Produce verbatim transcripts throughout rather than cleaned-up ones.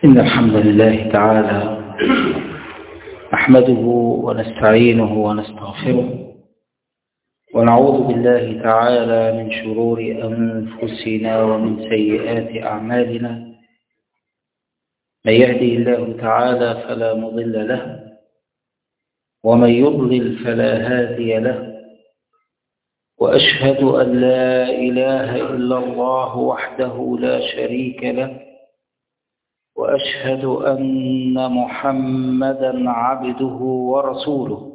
إن الحمد لله تعالى نحمده ونستعينه ونستغفره ونعوذ بالله تعالى من شرور أنفسنا ومن سيئات أعمالنا. من يهدي الله تعالى فلا مضل له ومن يضلل فلا هادي له، وأشهد أن لا إله إلا الله وحده لا شريك له، وأشهد أن محمدًا عبده ورسوله.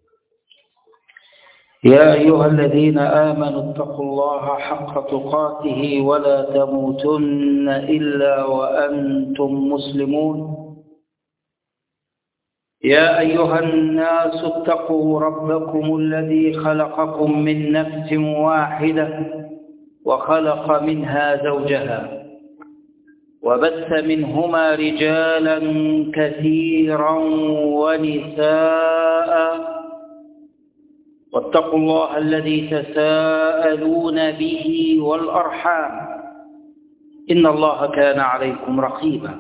يا أيها الذين آمنوا اتقوا الله حق تقاته ولا تموتن إلا وأنتم مسلمون. يا أيها الناس اتقوا ربكم الذي خلقكم من نفس واحدة وخلق منها زوجها وبث منهما رجالا كثيرا ونساء، واتقوا الله الذي تساءلون به والأرحام إن الله كان عليكم رقيبا.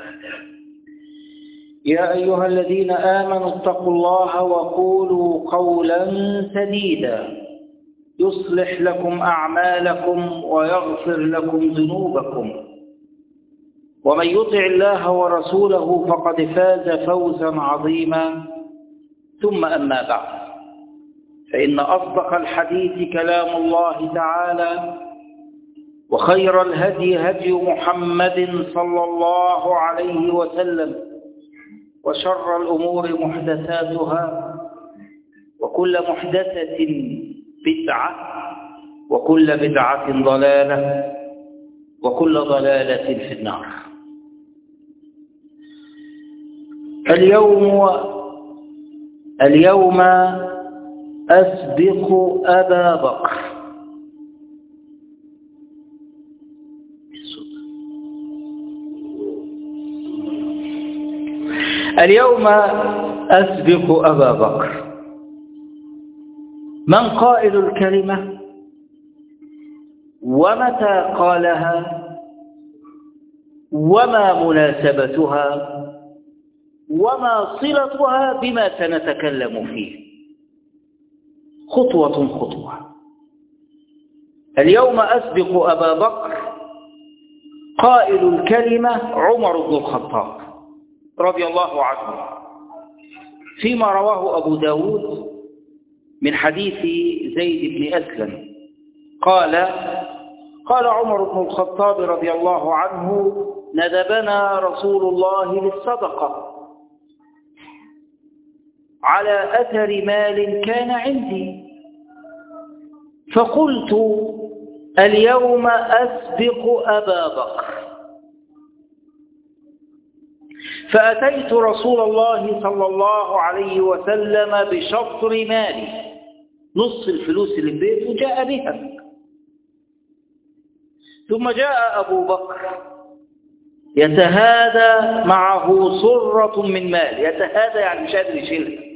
يا أيها الذين آمنوا اتقوا الله وقولوا قولا سديدا يصلح لكم أعمالكم ويغفر لكم ذنوبكم، ومن يطع الله ورسوله فقد فاز فوزا عظيما. ثم أما بعد، فإن أصدق الحديث كلام الله تعالى، وخير الهدي هدي محمد صلى الله عليه وسلم، وشر الأمور محدثاتها، وكل محدثة بدعة، وكل بدعة ضلالة، وكل ضلالة في النار. اليوم اليوم أسبق أبا بكر. اليوم أسبق أبا بكر. من قائل الكلمة؟ ومتى قالها؟ وما مناسبتها؟ وما صلتها بما سنتكلم فيه؟ خطوة خطوة. اليوم أسبق أبا بكر. قائل الكلمة عمر بن الخطاب رضي الله عنه، فيما رواه أبو داود من حديث زيد بن أسلم قال قال عمر بن الخطاب رضي الله عنه: ندبنا رسول الله للصدقة على أثر مال كان عندي، فقلت: اليوم أسبق أبا بكر. فأتيت رسول الله صلى الله عليه وسلم بشطر مالي، نص الفلوس اللي في بيته جاء بها. ثم جاء أبو بكر يتهادى معه صرة من مال، يتهادى يعني مش قادر يشيلها.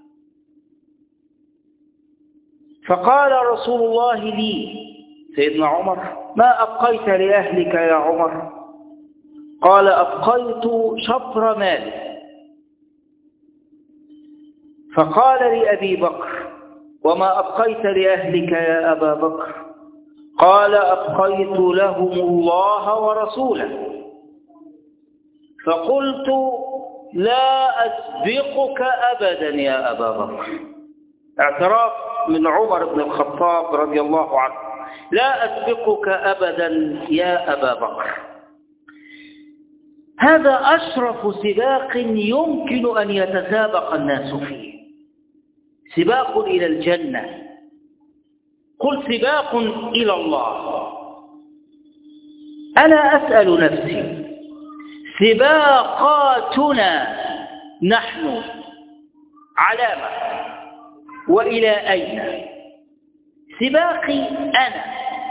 فقال رسول الله لي سيدنا عمر: ما أبقيت لأهلك يا عمر؟ قال: أبقيت شطر مال. فقال لأبي بكر: وما أبقيت لأهلك يا أبا بكر؟ قال: أبقيت لهم الله ورسوله. فقلت: لا أسبقك أبدا يا أبا بكر. اعتراف من عمر بن الخطاب رضي الله عنه: لا أسبقك أبدا يا أبا بكر. هذا أشرف سباق يمكن أن يتسابق الناس فيه، سباق إلى الجنة، قل سباق إلى الله. أنا أسأل نفسي: سباقاتنا نحن علامة وإلى أين؟ سباقي أنا،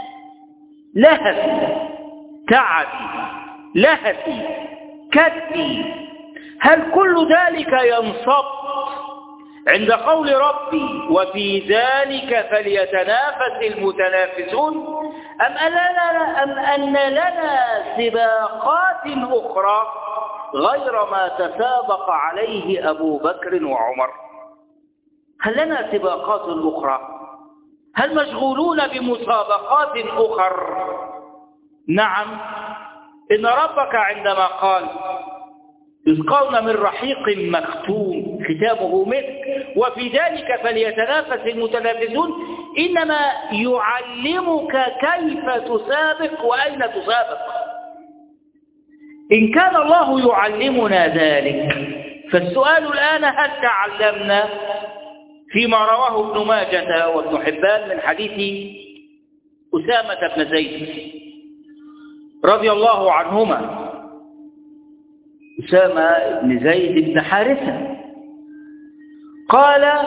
لهفي، تعبي، لهفي، كدي، هل كل ذلك ينصب عند قول ربي: وفي ذلك فليتنافس المتنافسون؟ أم أن لنا, أم أن لنا سباقات أخرى غير ما تسابق عليه أبو بكر وعمر. هل لنا سباقات أخرى؟ هل مشغولون بمسابقات أخرى؟ نعم، إن ربك عندما قال يسقون من رحيق مختوم ختامه مسك وفي ذلك فليتنافس المتنافسون، إنما يعلمك كيف تسابق وأين تسابق. إن كان الله يعلمنا ذلك فالسؤال الآن هل تعلمنا؟ فيما رواه ابن ماجة وابن حبان من حديث أسامة بن زيد رضي الله عنهما، أسامة بن زيد بن حارثة قال: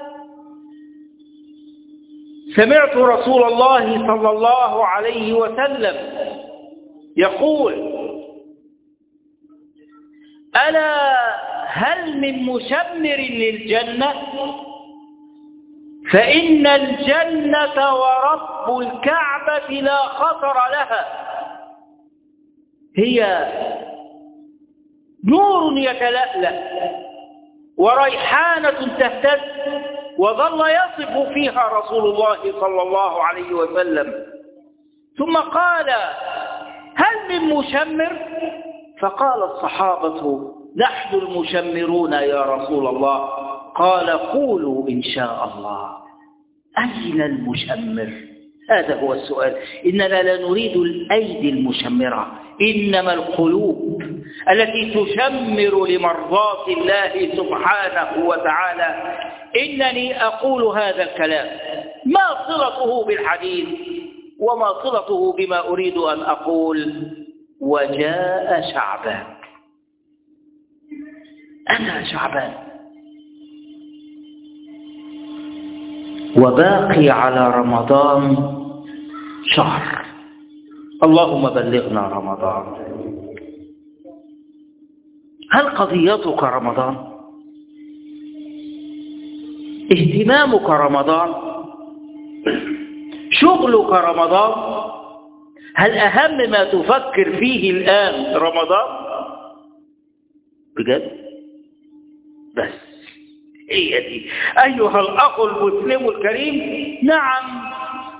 سمعت رسول الله صلى الله عليه وسلم يقول: ألا هل من مشمر للجنة؟ فإن الجنة ورب الكعبة لا خطر لها، هي نور يتلألأ وريحانة تهتز، وظل يصف فيها رسول الله صلى الله عليه وسلم. ثم قال: هل من مشمر؟ فقال الصحابة: نحن المشمرون يا رسول الله. قال: قولوا إن شاء الله. أين المشمر؟ هذا هو السؤال. إننا لا نريد الأيدي المشمرة، إنما القلوب التي تشمر لمرضاة الله سبحانه وتعالى. إنني أقول هذا الكلام ما صلته بالحديث وما صلته بما أريد أن أقول. وجاء شعبان، أتى شعبان وباقي على رمضان شهر، اللهم بلغنا رمضان. هل قضيتك رمضان؟ اهتمامك رمضان؟ شغلك رمضان؟ هل أهم ما تفكر فيه الآن رمضان؟ بجد؟ بس هي دي أيها الأخ المسلم الكريم. نعم،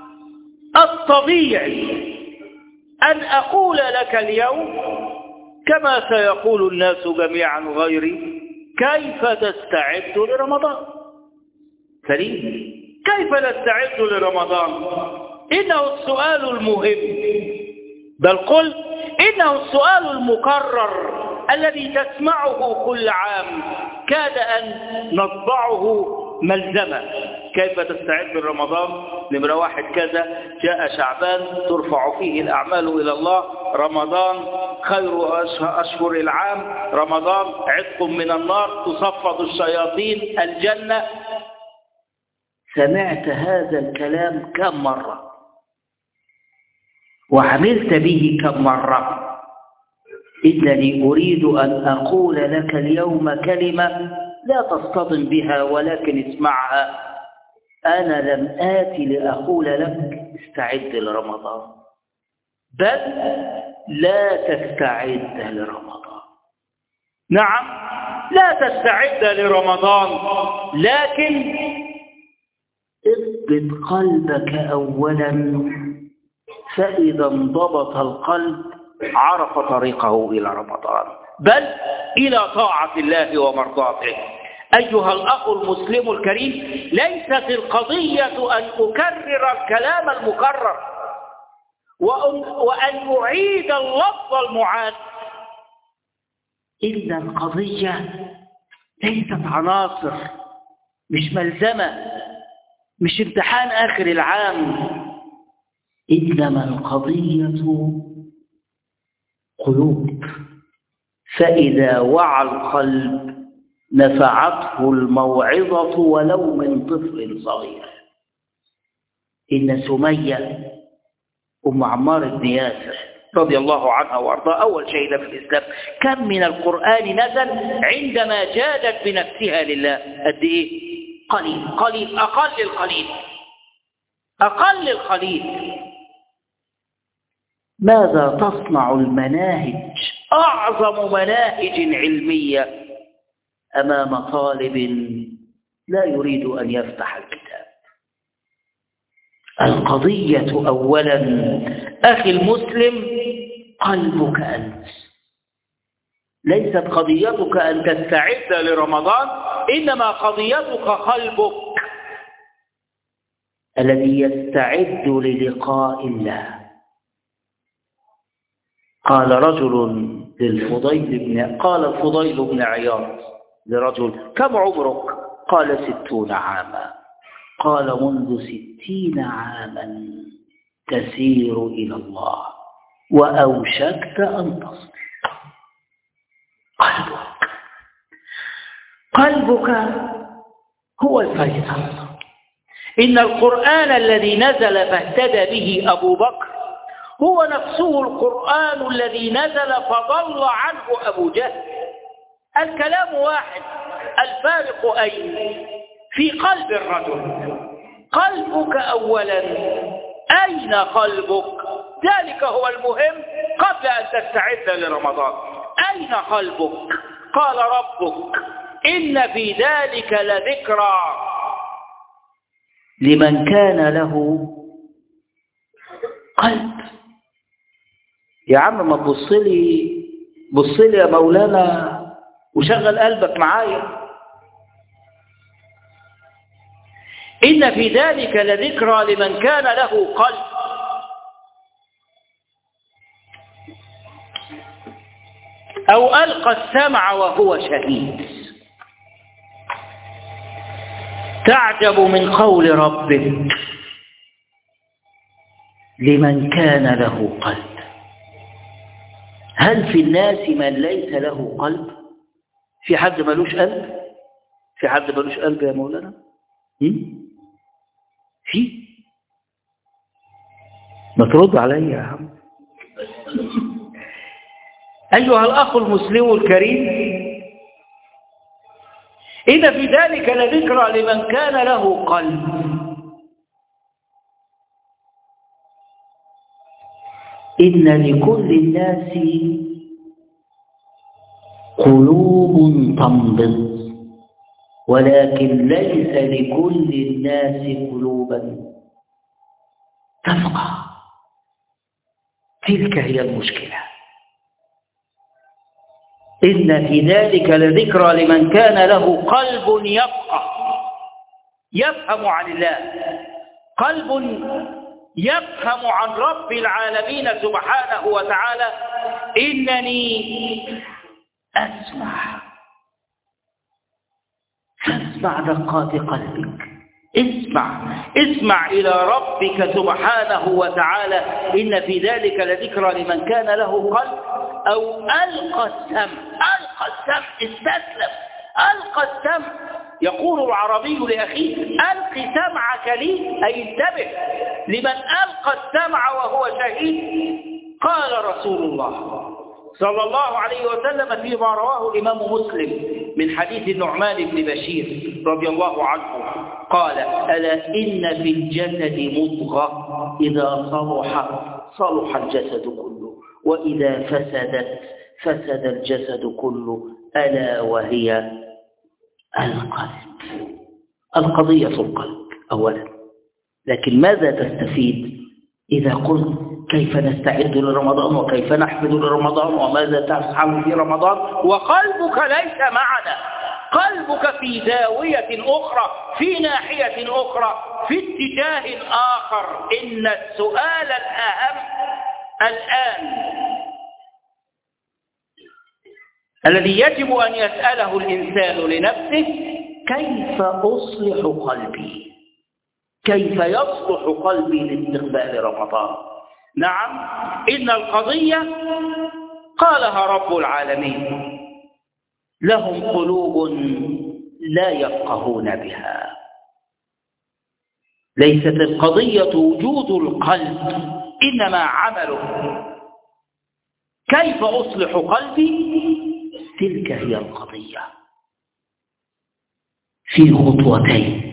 الطبيعي أن أقول لك اليوم كما سيقول الناس جميعا غيري: كيف تستعد لرمضان؟ سليم، كيف نستعد لرمضان؟ إنه السؤال المهم، بل قل إنه السؤال المكرر الذي تسمعه كل عام، كاد أن نطبعه ملزمة. كيف تستعد لرمضان؟ نمرة واحد كذا، جاء شعبان ترفع فيه الأعمال إلى الله، رمضان خير أشهر العام، رمضان عتق من النار، تصفد الشياطين، الجنة. سمعت هذا الكلام كم مرة وعملت به كم مرة؟ إنني أريد أن أقول لك اليوم كلمة لا تصطدم بها، ولكن اسمعها. أنا لم آتي لأقول لك استعد لرمضان، بل لا تستعد لرمضان. نعم، لا تستعد لرمضان، لكن اضبط قلبك أولا، فإذا انضبط القلب عرف طريقه إلى رمضان، بل إلى طاعة الله ومرضاته. أيها الأخ المسلم الكريم، ليست القضية أن أكرر الكلام المكرر وأن أعيد اللفظ المعاد، إن القضية ليست عناصر، مش ملزمة، مش امتحان آخر العام، إنما القضية قلوب. فإذا وعى القلب نفعته الموعظة ولو من طفل صغير. إن سمية أم عمار بن ياسر رضي الله عنها وارضاها أول شيء في الإسلام، كم من القرآن نزل عندما جادت بنفسها لله؟ قد إيه؟ قليل قليل، أقل القليل أقل القليل. ماذا تصنع المناهج أعظم مناهج علمية أمام طالب لا يريد أن يفتح الكتاب. القضية أولا أخي المسلم قلبك أنت، ليست قضيتك أن تستعد لرمضان، إنما قضيتك قلبك الذي يستعد للقاء الله. قال رجل للفضيل بن قال الفضيل بن عياض لرجل: كم عمرك؟ قال: ستون عاما. قال: منذ ستين عاما تسير إلى الله وأوشكت أن تصل. قلبك قلبك هو الفيصل. إن القرآن الذي نزل فاهتدى به أبو بكر هو نفسه القرآن الذي نزل فضل عنه أبو جهل. الكلام واحد، الفارق أين؟ في قلب الرجل. قلبك أولا، أين قلبك؟ ذلك هو المهم قبل أن تستعد لرمضان. أين قلبك؟ قال ربك: إن في ذلك لذكرى لمن كان له قلب. يا عم ما تبصلي بصلي يا مولانا وشغل قلبك معايا. إن في ذلك لذكرى لمن كان له قلب. أو ألقى السمع وهو شهيد. تعجب من قول ربك لمن كان له قلب. هل في الناس من ليس له قلب؟ في حد ملوش قلب؟ في حد ملوش قلب يا مولانا؟ في؟ ما ترد علي يا عم. أيها الأخ المسلم الكريم، إن في ذلك لذكرى لمن كان له قلب. إن لكل الناس قلوب تنبض، ولكن ليس لكل الناس قلوبا تفقه. تلك هي المشكلة. إن في ذلك لذكرى لمن كان له قلب يفقه، يفهم عن الله، قلب يفهم عن رب العالمين سبحانه وتعالى. إنني أسمع، فاسمع دقات قلبك، اسمع اسمع إلى ربك سبحانه وتعالى. إن في ذلك لذكرى لمن كان له قلب. أو ألقى السمع، ألقى السمع، استسلم، ألقى السمع. يقول العربي لأخيه: ألق سمعك لي، أي انتبه لمن ألقى السمع وهو شهيد. قال رسول الله صلى الله عليه وسلم فيما رواه الإمام مسلم من حديث النعمان بن بشير رضي الله عنه قال: ألا إن في الجسد مضغة إذا صلحت صلح الجسد كله، وإذا فسدت فسد الجسد كله، ألا وهي القلب. القضية القلب أولا. لكن ماذا تستفيد إذا قلت كيف نستعد لرمضان وكيف نحفظ لرمضان وماذا تفعل في رمضان وقلبك ليس معنا؟ قلبك في زاوية أخرى، في ناحية أخرى، في اتجاه آخر. إن السؤال الأهم الآن الذي يجب أن يسأله الإنسان لنفسه: كيف أصلح قلبي؟ كيف يصلح قلبي لاستقبال رمضان؟ نعم، إن القضية قالها رب العالمين: لهم قلوب لا يفقهون بها. ليست القضية وجود القلب، إنما عمله. كيف أصلح قلبي؟ تلك هي القضية في خطوتين.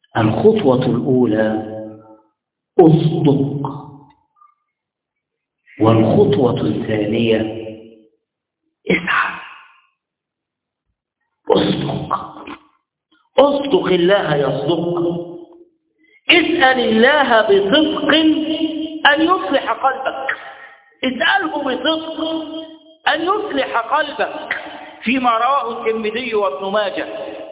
الخطوة الأولى: أصدق والخطوة الثانية اسعى، اصدق، اصدق الله يصدق. اسأل الله بصدق أن يصلح قلبك، اسأله بصدق أن يصلح قلبك، فيما رواه الترمذي وابن ماجه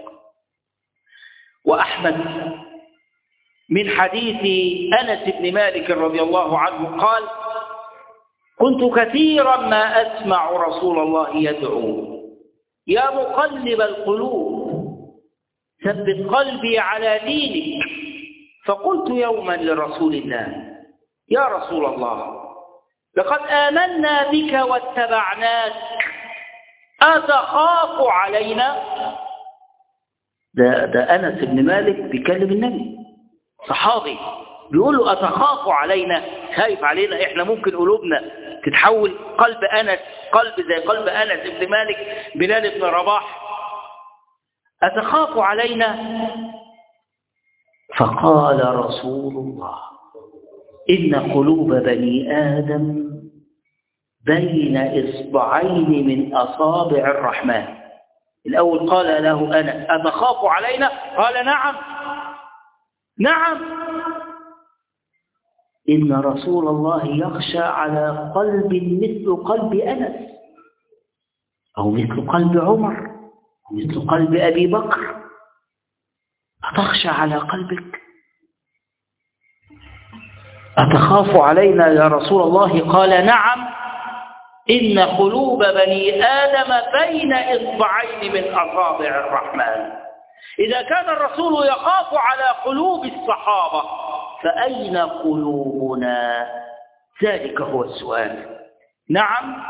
وأحمد من حديث أنس بن مالك رضي الله عنه قال: كنت كثيرا ما أسمع رسول الله يدعو: يا مقلب القلوب ثبت قلبي على دينك. فقلت يوما لرسول الله: يا رسول الله، لقد آمنا بك واتبعناك، أتخاف علينا؟ ده, ده أنس بن مالك بيكلم النبي، صحابي، بيقول له أتخاف علينا، خايف علينا، إحنا ممكن قلوبنا تتحول قلب أنس، قلب زي قلب أنس بن مالك بلال بن رباح، أتخاف علينا؟ فقال رسول الله: إن قلوب بني آدم بين إصبعين من أصابع الرحمن. الأول قال له أنس: أتخاف علينا؟ قال: نعم نعم. إن رسول الله يخشى على قلب مثل قلب أنس، أو مثل قلب عمر، أو مثل قلب أبي بكر. أتخشى على قلبك؟ أتخاف علينا يا رسول الله؟ قال: نعم، إن قلوب بني آدم بين إصبعين من أصابع الرحمن. إذا كان الرسول يخاف على قلوب الصحابة، فأين قلوبنا؟ ذلك هو السؤال. نعم،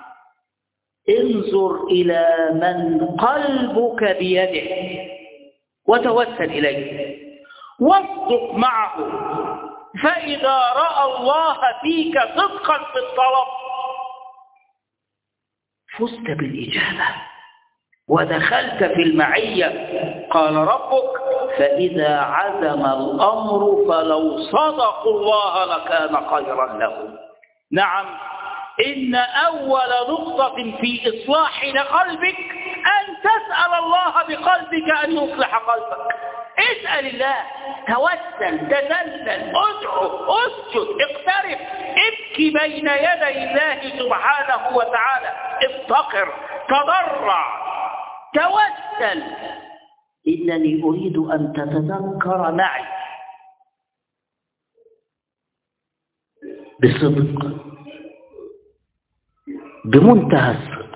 انظر إلى من قلبك بيده وتوسل إليه واصدق معه، فإذا رأى الله فيك صدقا في الطلب فزت بالإجابة ودخلت في المعية. قال ربك: فإذا عزم الأمر فلو صدقوا الله لكان خيرا لهم. نعم، إن أول نقطة في إصلاح قلبك أن تسأل الله بقلبك أن يصلح قلبك. اسأل الله، توسل، تذلل، ادعو، اسجد، اقترب، ابكي بين يدي الله سبحانه وتعالى، افتقر، تضرع، توسل. إنني أريد أن تتذكر معي بصدق، بمنتهى الصدق،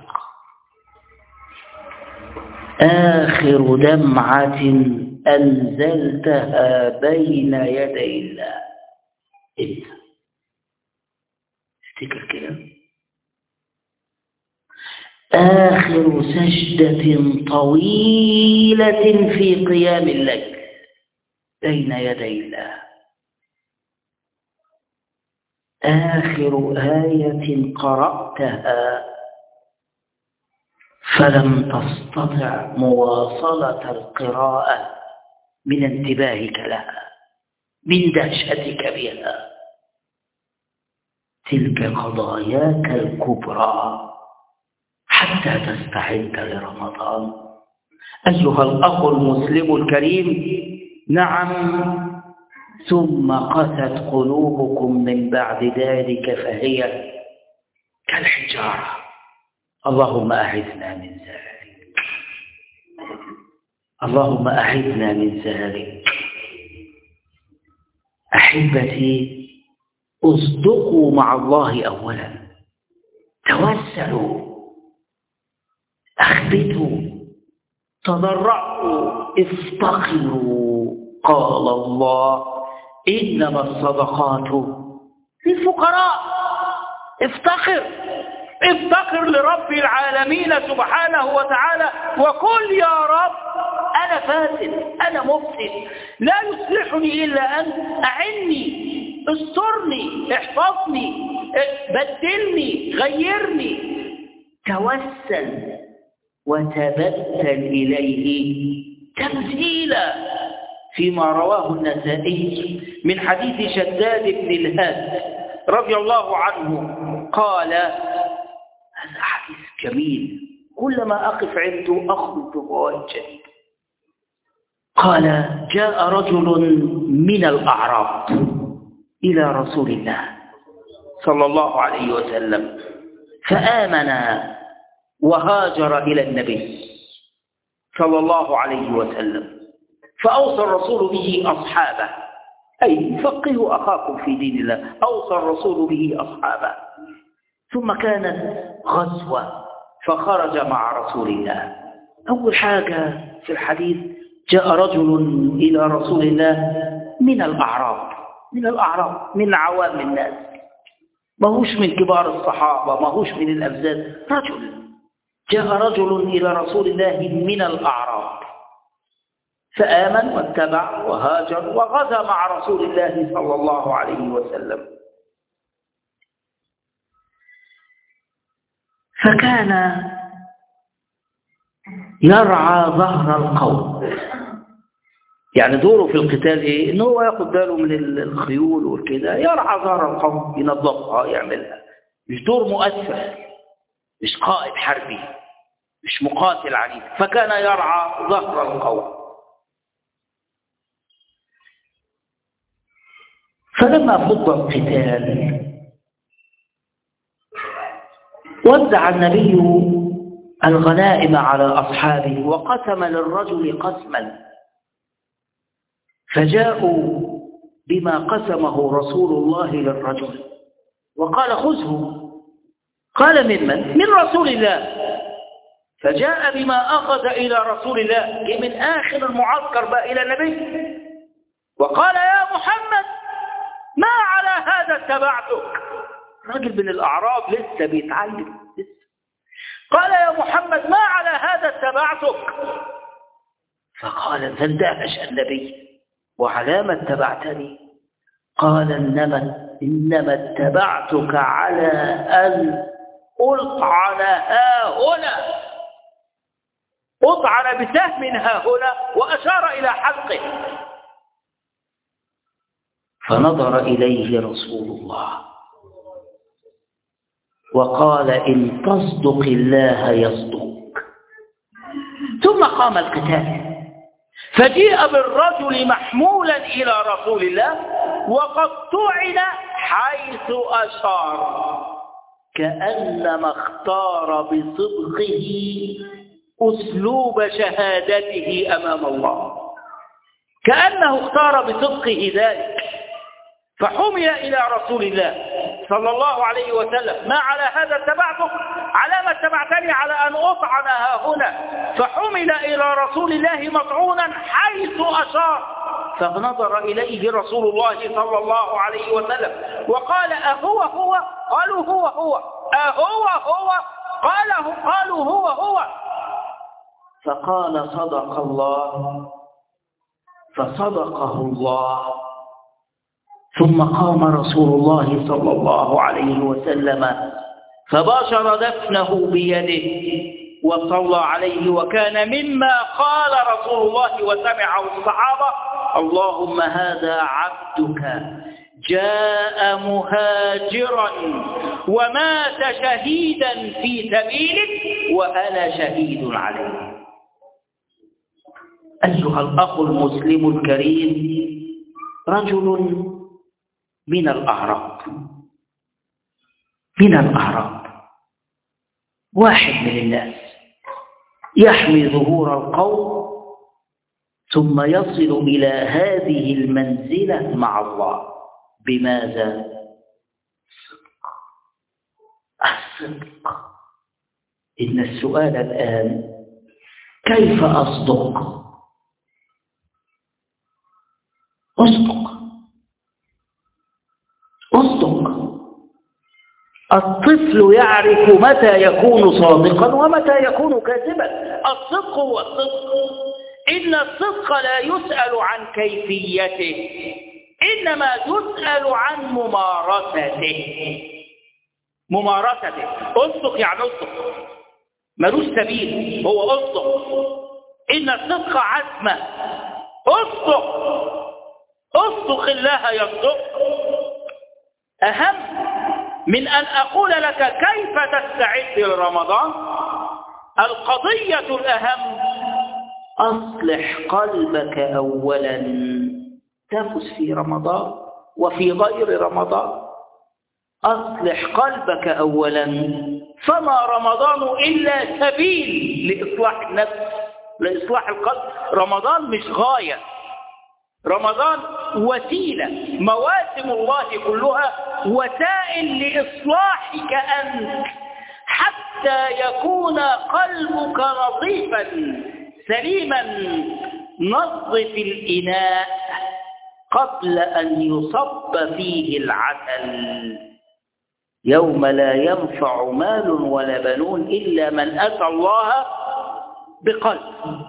آخر دمعة أنزلتها بين يدي الله إنت. افتكر كده، آخر سجدة طويلة في قيام الليل بين يدي الله، آخر آية قرأتها فلم تستطع مواصلة القراءة من انتباهك لها، من دهشتك بها. تلك قضاياك الكبرى حتى تستعد لرمضان. أيها الأخ المسلم الكريم، نعم، ثم قست قلوبكم من بعد ذلك فهي كالحجارة. اللهم أعذنا من ذلك، اللهم أعذنا من ذلك. أحبتي، اصدقوا مع الله أولا، توسلوا، أخبتوا، تضرعوا، افتقروا. قال الله: إنما الصدقات للفقراء. افتقر، افتقر لرب العالمين سبحانه وتعالى وقل: يا رب، أنا فاسد، أنا مفسد، لا يصلحني إلا أنت، أعني، استرني، احفظني، بدلني، غيرني. توسل وتبتل إليه تبذيلا، فيما رواه النسائي من حديث شداد بن الهاد رضي الله عنه قال: هذا حديث جميل، كلما أقف عنده أخذ بفوائد جديدة. قال: جاء رجل من الأعراب إلى رسول الله صلى الله عليه وسلم فآمن وهاجر إلى النبي صلى الله عليه وسلم، فأوصى الرسول به أصحابه، أي فقهوا أخاكم في دين الله، أوصى الرسول به أصحابه. ثم كانت غزوة فخرج مع رسول الله. أول حاجة في الحديث: جاء رجل إلى رسول الله من الأعراب، من الأعراب من عوام الناس، ما هوش من كبار الصحابة، ما هوش من الأبزاد، رجل جاء رجل إلى رسول الله من الأعراب فآمن واتبع وهاجر وغزا مع رسول الله صلى الله عليه وسلم. فكان يرعى ظهر القوم، يعني دوره في القتال ايه؟ انه هو ياخد باله من الخيول وكده، يرعى ظهر القوم، ينظفها، يعملها، مش دور مؤثر، مش قائد حربي، مش مقاتل عنيف، فكان يرعى ظهر القوم. فلما فض القتال وزع النبي الغنائم على أصحابه وقسم للرجل قسما، فجاءوا بما قسمه رسول الله للرجل وقال: خذه. قال: ممن؟ من رسول الله. فجاء بما أخذ إلى رسول الله، جاء من آخر المعسكر بقى إلى النبي وقال: يا محمد ما على هذا اتبعتك. راجل من الأعراب لسه بيتعلم لسه. قال: يا محمد ما على هذا اتبعتك. فقال: فاندهش النبي: وعلى ما اتبعتني؟ قال: إنما, إنما اتبعتك على أن أطعن ها هنا، أطعن بسهم ها هنا، وأشار إلى حلقه. فنظر إليه رسول الله وقال: إن تصدق الله يصدق. ثم قام القتال، فجيء بالرجل محمولا إلى رسول الله وقد طعن حيث أشار، كأنما اختار بصدقه أسلوب شهادته أمام الله، كأنه اختار بصدقه ذلك. فحمل إلى رسول الله صلى الله عليه وسلم: ما على هذا اتبعتك؟ على ما اتبعتني؟ على أن أطعن ها هنا. فحمل إلى رسول الله مطعونا حيث أشار، فنظر إليه رسول الله صلى الله عليه وسلم وقال: أهو هو؟ قالوا هو هو. أهو هو؟ قاله قالوا هو هو. فقال: صدق الله. فصدقه الله. ثم قام رسول الله صلى الله عليه وسلم فباشر دفنه بيده وصلى عليه، وكان مما قال رسول الله وسمعه الصحابة: اللهم هذا عبدك جاء مهاجرا ومات شهيدا في سبيلك وأنا شهيد عليه. أيها الأخ المسلم الكريم، رجل من الأعراب، من الأعراب، واحد من الناس يحمي ظهور القوم ثم يصل إلى هذه المنزلة مع الله. بماذا؟ الصدق. الصدق. إن السؤال الآن: كيف أصدق؟ أصدق أصدق. الطفل يعرف متى يكون صادقا ومتى يكون كاذبا. الصدق هو الصدق. إن الصدق لا يسأل عن كيفيته، إنما يسأل عن ممارسته. ممارسته. أصدق يعني أصدق، ملوش سبيل، هو أصدق. إن الصدق عزمة. أصدق أصدق الله يصدق. أهم من أن أقول لك كيف تستعد لرمضان. القضية الأهم أصلح قلبك أولا تفز في رمضان وفي غير رمضان. أصلح قلبك أولا، فما رمضان إلا سبيل لإصلاح النفس، لإصلاح القلب. رمضان مش غاية، رمضان وسيلة. مواسم الله كلها وسائل لإصلاحك أنت، حتى يكون قلبك نظيفا سليما. نظف الإناء قبل أن يصب فيه العسل، يوم لا ينفع مال ولا بنون إلا من أتى الله بقلب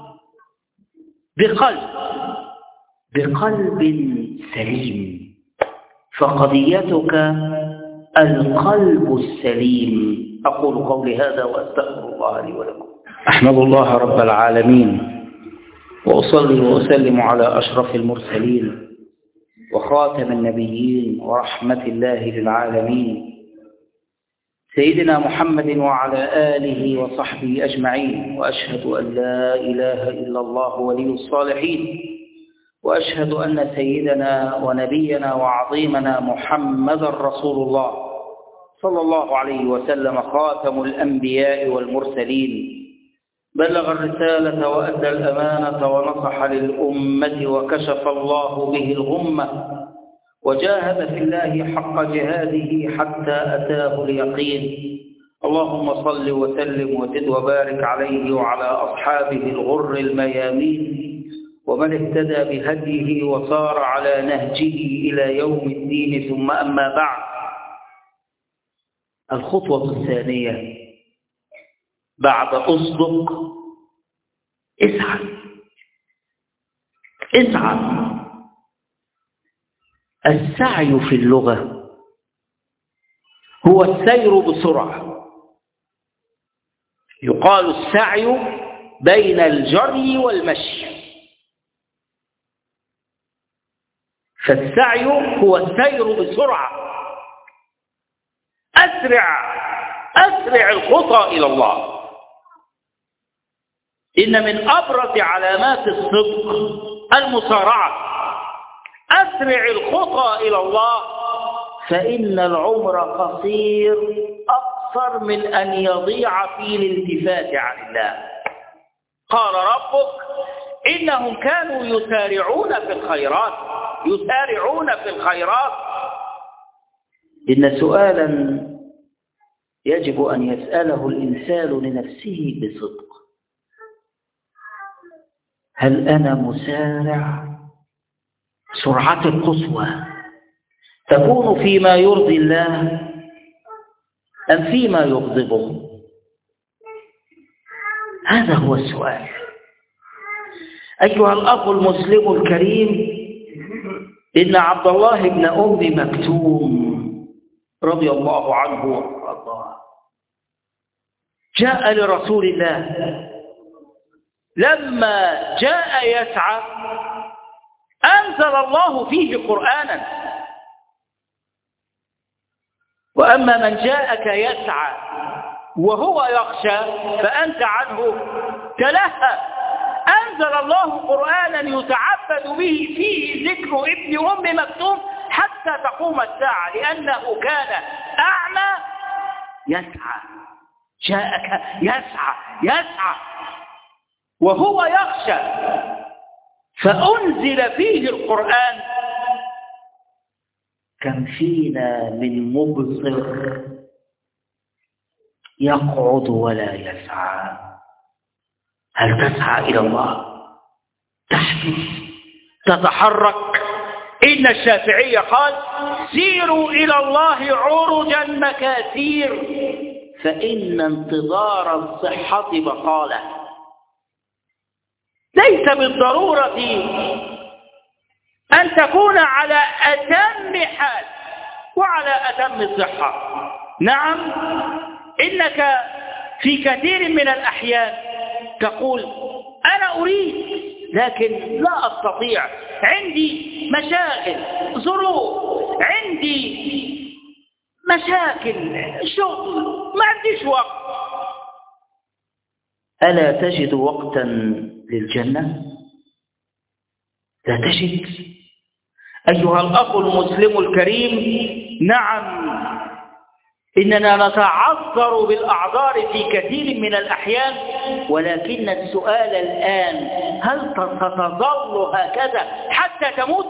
بقلب بقلب سليم. فقضيتك القلب السليم. أقول قولي هذا وأستغفر الله لي ولكم. أحمد الله رب العالمين، وأصلي وأسلم على أشرف المرسلين وخاتم النبيين ورحمة الله للعالمين، سيدنا محمد وعلى آله وصحبه أجمعين. وأشهد أن لا إله إلا الله ولي الصالحين، وأشهد أن سيدنا ونبينا وعظيمنا محمد رسول الله صلى الله عليه وسلم، خاتم الأنبياء والمرسلين، بلغ الرسالة وأدى الأمانة ونصح للأمة وكشف الله به الغمة، وجاهد في الله حق جهاده حتى أتاه اليقين. اللهم صل وسلم وزد وبارك عليه وعلى أصحابه الغر الميامين، ومن اهتدى بهديه وصار على نهجه إلى يوم الدين. ثم أما بعد، الخطوة الثانية بعد أصدق اسعى اسعى. السعي في اللغة هو السير بسرعة. يقال السعي بين الجري والمشي، فالسعي هو السير بسرعة. أسرع أسرع الخطى إلى الله. إن من أبرز علامات الصدق المسارعة. أسرع الخطى إلى الله، فإن العمر قصير أقصر من أن يضيع في الالتفات عن الله. قال ربك إنهم كانوا يسارعون في الخيرات يسارعون في الخيرات. إن سؤالا يجب أن يسأله الإنسان لنفسه بصدق: هل أنا مسارع؟ سرعة القصوى تكون فيما يرضي الله أم فيما يغضبه؟ هذا هو السؤال. أيها الأخ المسلم الكريم، إن عبد الله بن أم مكتوم رضي الله عنه وارضاه جاء لرسول الله لما جاء يسعى، أنزل الله فيه قرآنا. وأما من جاءك يسعى وهو يخشى فأنت عنه تلهى. أنزل الله قرآنا يتعبد به فيه ذكر ابن أم مكتوم حتى تقوم الساعة، لأنه كان أعمى يسعى. جاءك يسعى يسعى وهو يخشى، فأنزل فيه القرآن. كم فينا من مبصر يقعد ولا يسعى؟ هل تسعى إلى الله؟ تحدث، تتحرك. إن الشافعي قال: سيروا إلى الله عرجا مكاثير، فإن انتظار الصحة بقالة. ليس بالضرورة أن تكون على أتم حال وعلى أتم صحة. نعم، إنك في كثير من الأحيان تقول: أنا أريد لكن لا أستطيع، عندي مشاغل، ظروف، عندي مشاكل، شغل، ما عنديش وقت. ألا تجد وقتا للجنة؟ لا تجد. أيها الأخ المسلم الكريم، نعم إننا نتعذر بالأعذار في كثير من الأحيان، ولكن السؤال الآن: هل ستظل هكذا حتى تموت؟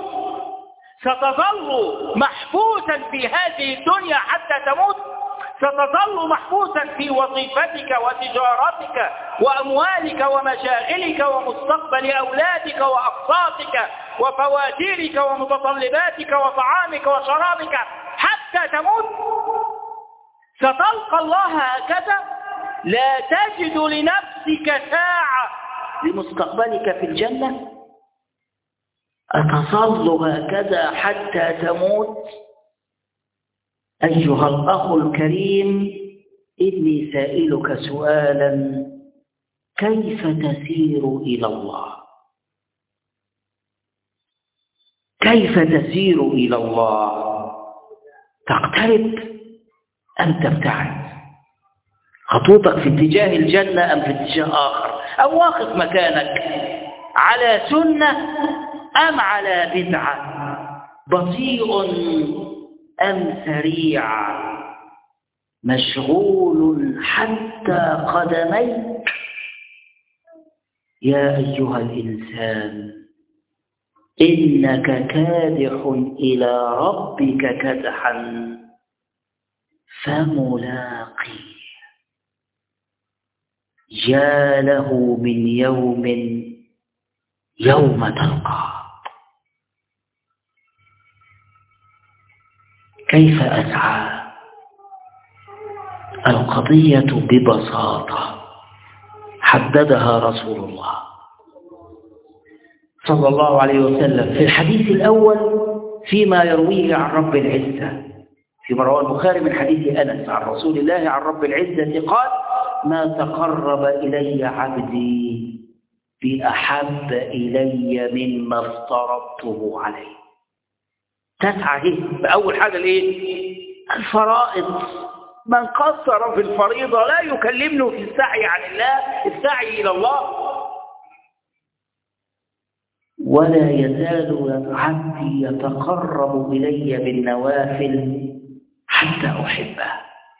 ستظل محبوسا في هذه الدنيا حتى تموت؟ ستظل محبوسا في وظيفتك وتجارتك وأموالك ومشاغلك ومستقبل أولادك وأقساطك وفواتيرك ومتطلباتك وطعامك وشرابك حتى تموت؟ ستلقى الله هكذا؟ لا تجد لنفسك ساعة لمستقبلك في الجنة؟ أتظل هكذا حتى تموت؟ أيها الأخ الكريم، إني سائلك سؤالا: كيف تسير إلى الله؟ كيف تسير إلى الله؟ تقترب أم تبتعد؟ خطوتك في اتجاه الجنة أم في اتجاه آخر؟ أو واقف مكانك على سنة أم على بدعة؟ بطيء أم سريع؟ مشغول حتى قدميك؟ يا أيها الإنسان، إنك كادح إلى ربك كدحا فملاقيه. يا له من يوم يوم تلقاه. كيف أسعى؟ القضية ببساطة حددها رسول الله صلى الله عليه وسلم في الحديث الأول فيما يرويه عن رب العزة، فيما رواه البخاري من حديث أنس عن رسول الله عن رب العزة قال: ما تقرب إلي عبدي بأحب إلي مما افترضته عليه. تسعى بأول حاجة الإيه؟ الفرائض. من قصر في الفريضة لا يكلمنه في السعي عن الله، السعي إلى الله. ولا يزال عبدي يتقرب إلي بالنوافل حتى أحبه.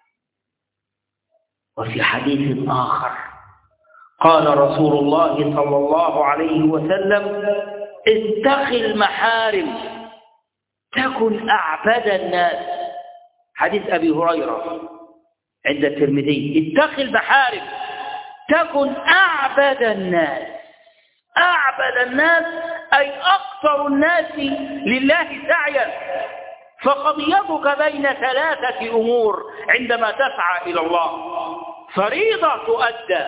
وفي حديث آخر قال رسول الله صلى الله عليه وسلم: اتق المحارم تكن أعبد الناس. حديث أبي هريرة عند الترمذي: اتق المحارم تكن أعبد الناس. أعبد الناس أي أكثر الناس لله سعيا. فقضيتك بين ثلاثة أمور عندما تسعى إلى الله: فريضة تؤدى،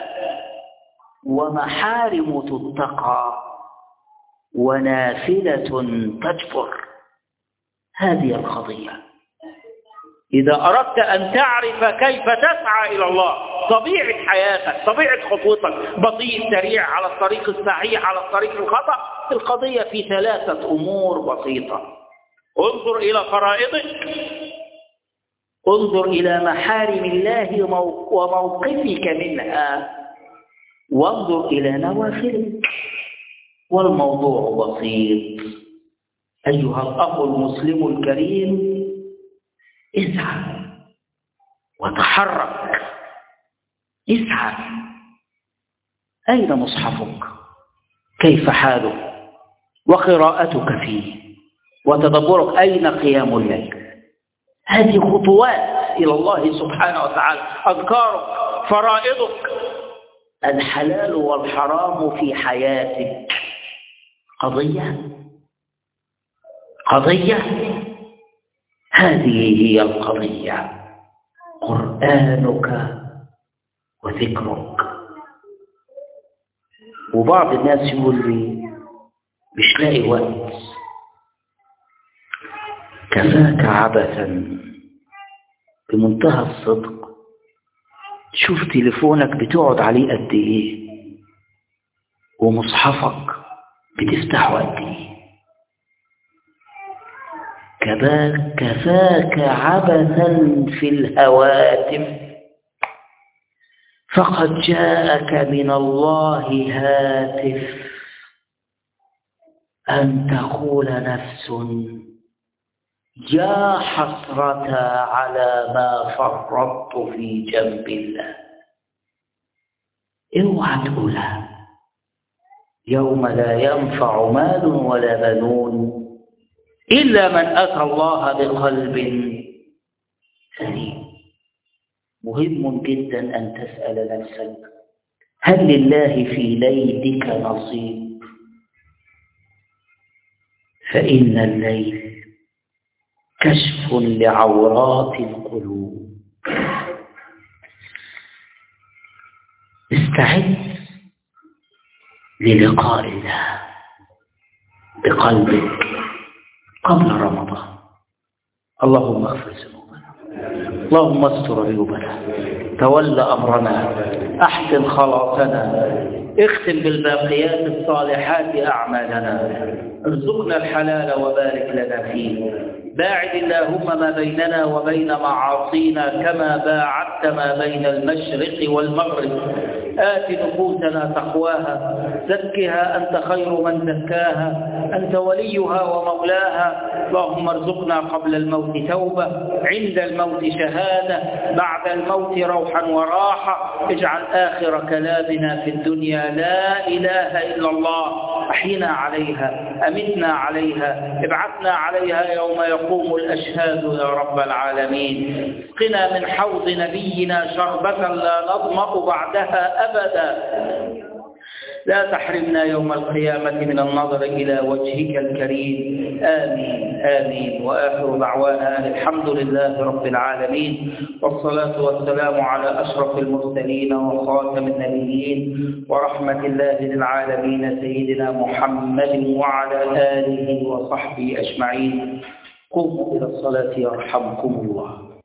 ومحارم تتقى، ونافلة تجبر. هذه القضية. إذا أردت أن تعرف كيف تسعى إلى الله، طبيعة حياتك، طبيعة خطوتك، بطيء سريع، على الطريق الصحيح، على الطريق الخطأ، القضية في ثلاثة أمور بسيطة. انظر إلى فرائضك، انظر إلى محارم الله وموقفك منها، وانظر إلى نوافلك. والموضوع بسيط. أيها الأخ المسلم الكريم، اسعى وتحرك. اسعى. أين مصحفك؟ كيف حالك؟ وقراءتك فيه؟ وتدبرك أين قيام الليل؟ هذه خطوات إلى الله سبحانه وتعالى. أذكارك، فرائضك، الحلال والحرام في حياتك. قضية قضية هذه هي القضية. قرآنك وذكرك. وبعض الناس يقول لي: مش لاقي وقت. كفاك عبثا بمنتهى الصدق. شوف تليفونك بتقعد عليه قد ايه، ومصحفك بتفتحه قد ايه. كفاك عبثا في الهواتف فقد جاءك من الله هاتف أن تقول نفس يا حسرة على ما فرطت في جنب الله. اوعى تقولها يوم لا ينفع مال ولا بنون إلا من أتى الله بقلب سليم. مهم جدا أن تسأل نفسك هل لله في ليلك نصيب؟ فإن الليل كشف لعورات القلوب. استعد للقاء الله بقلبك قبل رمضان. اللهم اغفر ذنوبنا، اللهم استر عيوبنا، تول أمرنا، أحسن خلاصنا، اختم بالباقيات الصالحات أعمالنا، ارزقنا الحلال وبارك لنا فيه. باعد اللهم ما بيننا وبين معاصينا كما باعدت ما بين المشرق والمغرب. آت نفوسنا تقواها، زكها أنت خير من زكاها، أنت وليها ومولاها. اللهم ارزقنا قبل الموت توبة، عند الموت شهادة، بعد الموت روحا وراحة. اجعل آخر كلامنا في الدنيا لا إله إلا الله. أحينا عليها، أمتنا عليها، ابعثنا عليها يوم يقوم الأشهاد يا رب العالمين. اسقنا من حوض نبينا شربة لا نظمأ بعدها أبدا. لا تحرمنا يوم القيامة من النظر إلى وجهك الكريم. آمين آمين. وآخر دعوانا الحمد لله رب العالمين، والصلاة والسلام على أشرف المرسلين وخاتم النبيين ورحمة الله للعالمين سيدنا محمد وعلى آله وصحبه أجمعين. قوموا إلى الصلاة يرحمكم الله.